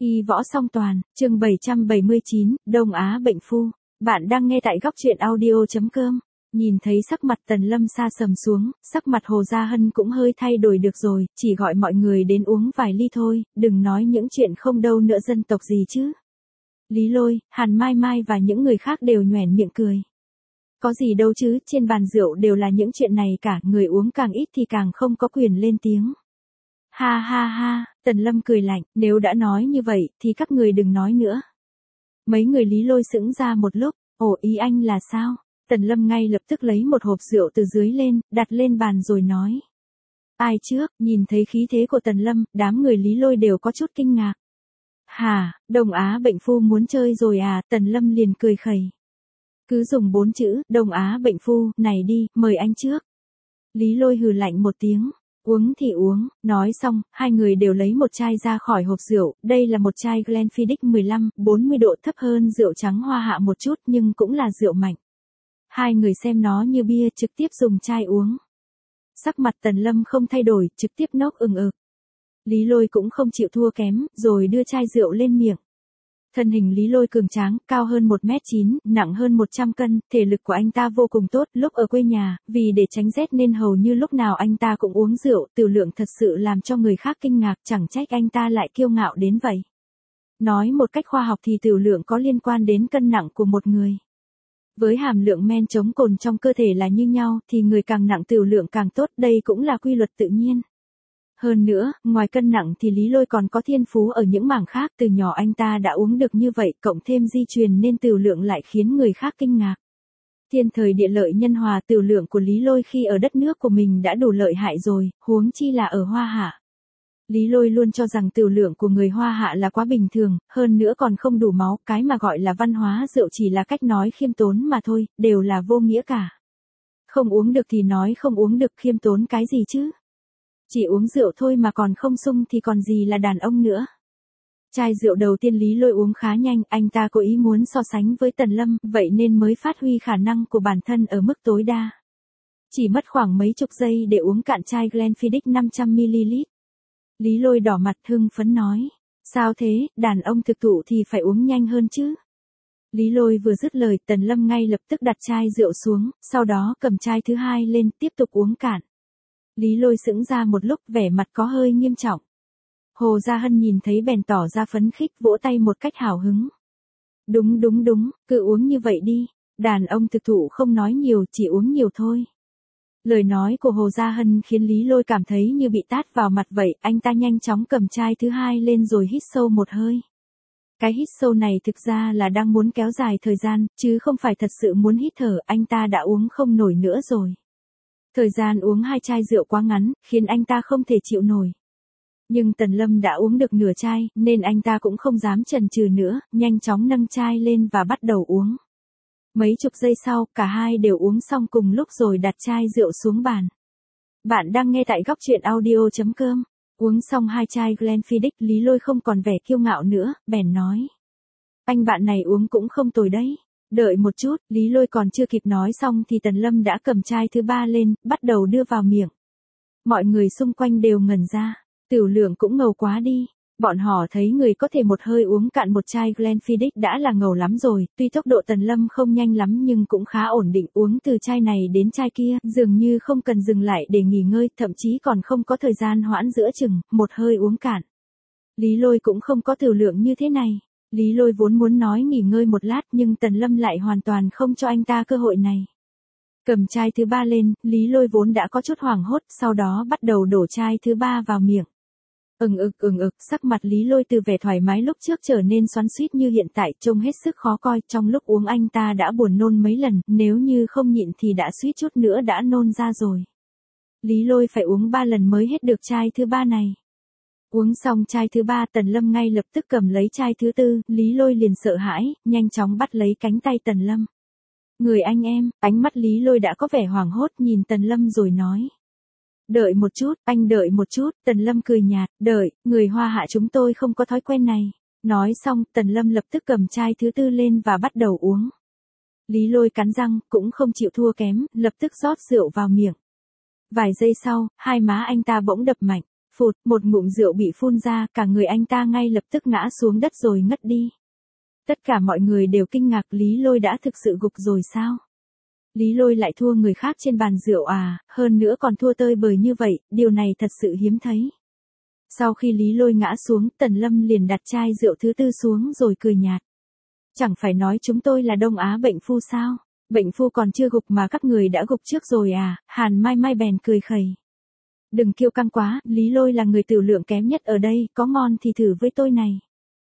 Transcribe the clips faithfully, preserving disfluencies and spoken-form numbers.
Y võ song toàn, chương bảy trăm bảy mươi chín, Đông Á bệnh phu. Bạn đang nghe tại góc truyện audio chấm com. Nhìn thấy sắc mặt Tần Lâm sa sầm xuống, sắc mặt Hồ Gia Hân cũng hơi thay đổi được rồi, chỉ gọi mọi người đến uống vài ly thôi, đừng nói những chuyện không đâu nữa dân tộc gì chứ. Lý Lôi, Hàn Mai Mai và những người khác đều nhoẻn miệng cười. Có gì đâu chứ, trên bàn rượu đều là những chuyện này cả, người uống càng ít thì càng không có quyền lên tiếng. Ha ha ha, Tần Lâm cười lạnh, nếu đã nói như vậy, thì các người đừng nói nữa. Mấy người Lý Lôi sững ra một lúc, ồ ý anh là sao? Tần Lâm ngay lập tức lấy một hộp rượu từ dưới lên, đặt lên bàn rồi nói. Ai trước, nhìn thấy khí thế của Tần Lâm, đám người Lý Lôi đều có chút kinh ngạc. Hà, Đông Á bệnh phu muốn chơi rồi à, Tần Lâm liền cười khẩy. Cứ dùng bốn chữ, Đông Á bệnh phu, này đi, mời anh trước. Lý Lôi hừ lạnh một tiếng. Uống thì uống, nói xong, hai người đều lấy một chai ra khỏi hộp rượu, đây là một chai Glenfiddich mười lăm, bốn mươi độ thấp hơn rượu trắng hoa hạ một chút nhưng cũng là rượu mạnh. Hai người xem nó như bia trực tiếp dùng chai uống. Sắc mặt Tần Lâm không thay đổi, trực tiếp nốc ừng ực. Lý Lôi cũng không chịu thua kém, rồi đưa chai rượu lên miệng. Thân hình Lý Lôi cường tráng, cao hơn một mét chín, nặng hơn một trăm cân, thể lực của anh ta vô cùng tốt, lúc ở quê nhà, vì để tránh rét nên hầu như lúc nào anh ta cũng uống rượu, tiểu lượng thật sự làm cho người khác kinh ngạc, chẳng trách anh ta lại kiêu ngạo đến vậy. Nói một cách khoa học thì tiểu lượng có liên quan đến cân nặng của một người. Với hàm lượng men chống cồn trong cơ thể là như nhau, thì người càng nặng tiểu lượng càng tốt, đây cũng là quy luật tự nhiên. Hơn nữa, ngoài cân nặng thì Lý Lôi còn có thiên phú ở những mảng khác, từ nhỏ anh ta đã uống được như vậy, cộng thêm di truyền nên tiểu lượng lại khiến người khác kinh ngạc. Thiên thời địa lợi nhân hòa, tiểu lượng của Lý Lôi khi ở đất nước của mình đã đủ lợi hại rồi, huống chi là ở Hoa Hạ. Lý Lôi luôn cho rằng tiểu lượng của người Hoa Hạ là quá bình thường, hơn nữa còn không đủ máu, cái mà gọi là văn hóa rượu chỉ là cách nói khiêm tốn mà thôi, đều là vô nghĩa cả. Không uống được thì nói không uống được, khiêm tốn cái gì chứ? Chỉ uống rượu thôi mà còn không sung thì còn gì là đàn ông nữa. Chai rượu đầu tiên Lý Lôi uống khá nhanh, anh ta cố ý muốn so sánh với Tần Lâm, vậy nên mới phát huy khả năng của bản thân ở mức tối đa. Chỉ mất khoảng mấy chục giây để uống cạn chai Glenfiddich năm trăm mi li lít. Lý Lôi đỏ mặt hưng phấn nói, sao thế, đàn ông thực thụ thì phải uống nhanh hơn chứ. Lý Lôi vừa dứt lời, Tần Lâm ngay lập tức đặt chai rượu xuống, sau đó cầm chai thứ hai lên, tiếp tục uống cạn. Lý Lôi sững ra một lúc, vẻ mặt có hơi nghiêm trọng. Hồ Gia Hân nhìn thấy bèn tỏ ra phấn khích, vỗ tay một cách hào hứng. Đúng đúng đúng, cứ uống như vậy đi, đàn ông thực thụ không nói nhiều, chỉ uống nhiều thôi. Lời nói của Hồ Gia Hân khiến Lý Lôi cảm thấy như bị tát vào mặt vậy, anh ta nhanh chóng cầm chai thứ hai lên rồi hít sâu một hơi. Cái hít sâu này thực ra là đang muốn kéo dài thời gian, chứ không phải thật sự muốn hít thở, anh ta đã uống không nổi nữa rồi. Thời gian uống hai chai rượu quá ngắn, khiến anh ta không thể chịu nổi. Nhưng Tần Lâm đã uống được nửa chai, nên anh ta cũng không dám chần chừ nữa, nhanh chóng nâng chai lên và bắt đầu uống. Mấy chục giây sau, cả hai đều uống xong cùng lúc rồi đặt chai rượu xuống bàn. Bạn đang nghe tại góc truyện audio chấm com. Uống xong hai chai Glenfiddich, Lý Lôi không còn vẻ kiêu ngạo nữa, bèn nói. Anh bạn này uống cũng không tồi đấy. Đợi một chút, Lý Lôi còn chưa kịp nói xong thì Tần Lâm đã cầm chai thứ ba lên, bắt đầu đưa vào miệng. Mọi người xung quanh đều ngẩn ra, tiểu lượng cũng ngầu quá đi. Bọn họ thấy người có thể một hơi uống cạn một chai Glenfiddich đã là ngầu lắm rồi, tuy tốc độ Tần Lâm không nhanh lắm nhưng cũng khá ổn định, uống từ chai này đến chai kia, dường như không cần dừng lại để nghỉ ngơi, thậm chí còn không có thời gian hoãn giữa chừng, một hơi uống cạn. Lý Lôi cũng không có tiểu lượng như thế này. Lý Lôi vốn muốn nói nghỉ ngơi một lát nhưng Tần Lâm lại hoàn toàn không cho anh ta cơ hội này. Cầm chai thứ ba lên, Lý Lôi vốn đã có chút hoảng hốt, sau đó bắt đầu đổ chai thứ ba vào miệng. Ừng ực ừng ực, sắc mặt Lý Lôi từ vẻ thoải mái lúc trước trở nên xoắn xuýt như hiện tại, trông hết sức khó coi, trong lúc uống anh ta đã buồn nôn mấy lần, nếu như không nhịn thì đã suýt chút nữa đã nôn ra rồi. Lý Lôi phải uống ba lần mới hết được chai thứ ba này. Uống xong chai thứ ba, Tần Lâm ngay lập tức cầm lấy chai thứ tư, Lý Lôi liền sợ hãi, nhanh chóng bắt lấy cánh tay Tần Lâm. Người anh em, ánh mắt Lý Lôi đã có vẻ hoảng hốt nhìn Tần Lâm rồi nói. Đợi một chút, anh đợi một chút, Tần Lâm cười nhạt, đợi, người Hoa Hạ chúng tôi không có thói quen này. Nói xong, Tần Lâm lập tức cầm chai thứ tư lên và bắt đầu uống. Lý Lôi cắn răng, cũng không chịu thua kém, lập tức rót rượu vào miệng. Vài giây sau, hai má anh ta bỗng đập mạnh. Phụt, một ngụm rượu bị phun ra, cả người anh ta ngay lập tức ngã xuống đất rồi ngất đi. Tất cả mọi người đều kinh ngạc, Lý Lôi đã thực sự gục rồi sao? Lý Lôi lại thua người khác trên bàn rượu à, hơn nữa còn thua tơi bời như vậy, điều này thật sự hiếm thấy. Sau khi Lý Lôi ngã xuống, Tần Lâm liền đặt chai rượu thứ tư xuống rồi cười nhạt. Chẳng phải nói chúng tôi là Đông Á bệnh phu sao? Bệnh phu còn chưa gục mà các người đã gục trước rồi à? Hàn Mai Mai bèn cười khẩy. Đừng kiêu căng quá, Lý Lôi là người tiểu lượng kém nhất ở đây, có ngon thì thử với tôi này.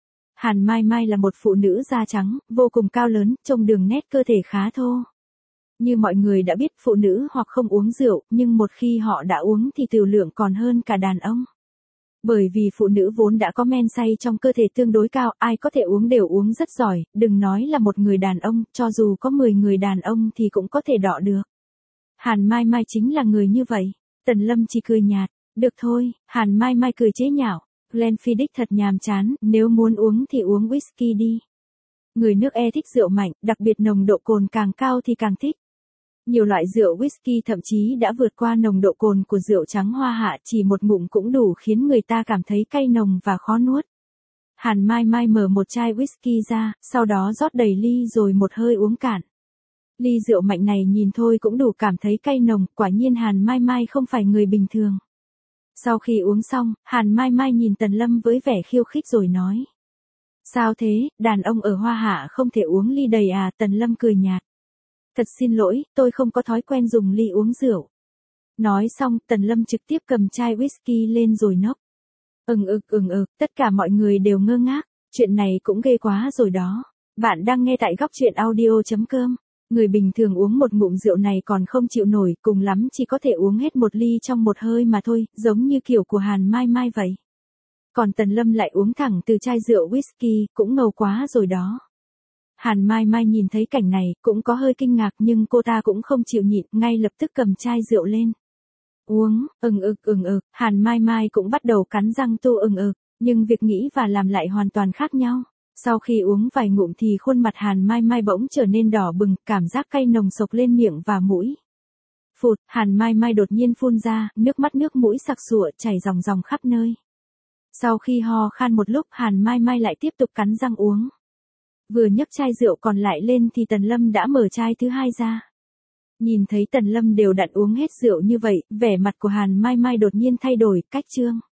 Hàn Mai Mai là một phụ nữ da trắng, vô cùng cao lớn, trông đường nét cơ thể khá thô. Như mọi người đã biết, phụ nữ hoặc không uống rượu, nhưng một khi họ đã uống thì tiểu lượng còn hơn cả đàn ông. Bởi vì phụ nữ vốn đã có men say trong cơ thể tương đối cao, ai có thể uống đều uống rất giỏi, đừng nói là một người đàn ông, cho dù có mười người đàn ông thì cũng có thể đọ được. Hàn Mai Mai chính là người như vậy. Tần Lâm chỉ cười nhạt, được thôi, Hàn Mai Mai cười chế nhạo, Glenfiddich thật nhàm chán, nếu muốn uống thì uống whisky đi. Người nước E thích rượu mạnh, đặc biệt nồng độ cồn càng cao thì càng thích. Nhiều loại rượu whisky thậm chí đã vượt qua nồng độ cồn của rượu trắng Hoa Hạ, chỉ một ngụm cũng đủ khiến người ta cảm thấy cay nồng và khó nuốt. Hàn Mai Mai mở một chai whisky ra, sau đó rót đầy ly rồi một hơi uống cạn. Ly rượu mạnh này nhìn thôi cũng đủ cảm thấy cay nồng, quả nhiên Hàn Mai Mai không phải người bình thường. Sau khi uống xong, Hàn Mai Mai nhìn Tần Lâm với vẻ khiêu khích rồi nói. Sao thế, đàn ông ở Hoa Hạ không thể uống ly đầy à? Tần Lâm cười nhạt. Thật xin lỗi, tôi không có thói quen dùng ly uống rượu. Nói xong, Tần Lâm trực tiếp cầm chai whisky lên rồi nốc. Ừng ực ừng ực, tất cả mọi người đều ngơ ngác, chuyện này cũng ghê quá rồi đó. Bạn đang nghe tại góc truyện audio chấm com. Người bình thường uống một ngụm rượu này còn không chịu nổi, cùng lắm chỉ có thể uống hết một ly trong một hơi mà thôi, giống như kiểu của Hàn Mai Mai vậy. Còn Tần Lâm lại uống thẳng từ chai rượu whisky, cũng ngầu quá rồi đó. Hàn Mai Mai nhìn thấy cảnh này, cũng có hơi kinh ngạc nhưng cô ta cũng không chịu nhịn, ngay lập tức cầm chai rượu lên. Uống, ừng ực ừng ực, Hàn Mai Mai cũng bắt đầu cắn răng tu ừng ực, nhưng việc nghĩ và làm lại hoàn toàn khác nhau. Sau khi uống vài ngụm thì khuôn mặt Hàn Mai Mai bỗng trở nên đỏ bừng, cảm giác cay nồng sộc lên miệng và mũi. Phụt, Hàn Mai Mai đột nhiên phun ra, nước mắt nước mũi sặc sụa chảy ròng ròng khắp nơi. Sau khi ho khan một lúc, Hàn Mai Mai lại tiếp tục cắn răng uống. Vừa nhấc chai rượu còn lại lên thì Tần Lâm đã mở chai thứ hai ra. Nhìn thấy Tần Lâm đều đặn uống hết rượu như vậy, vẻ mặt của Hàn Mai Mai đột nhiên thay đổi, cách trương.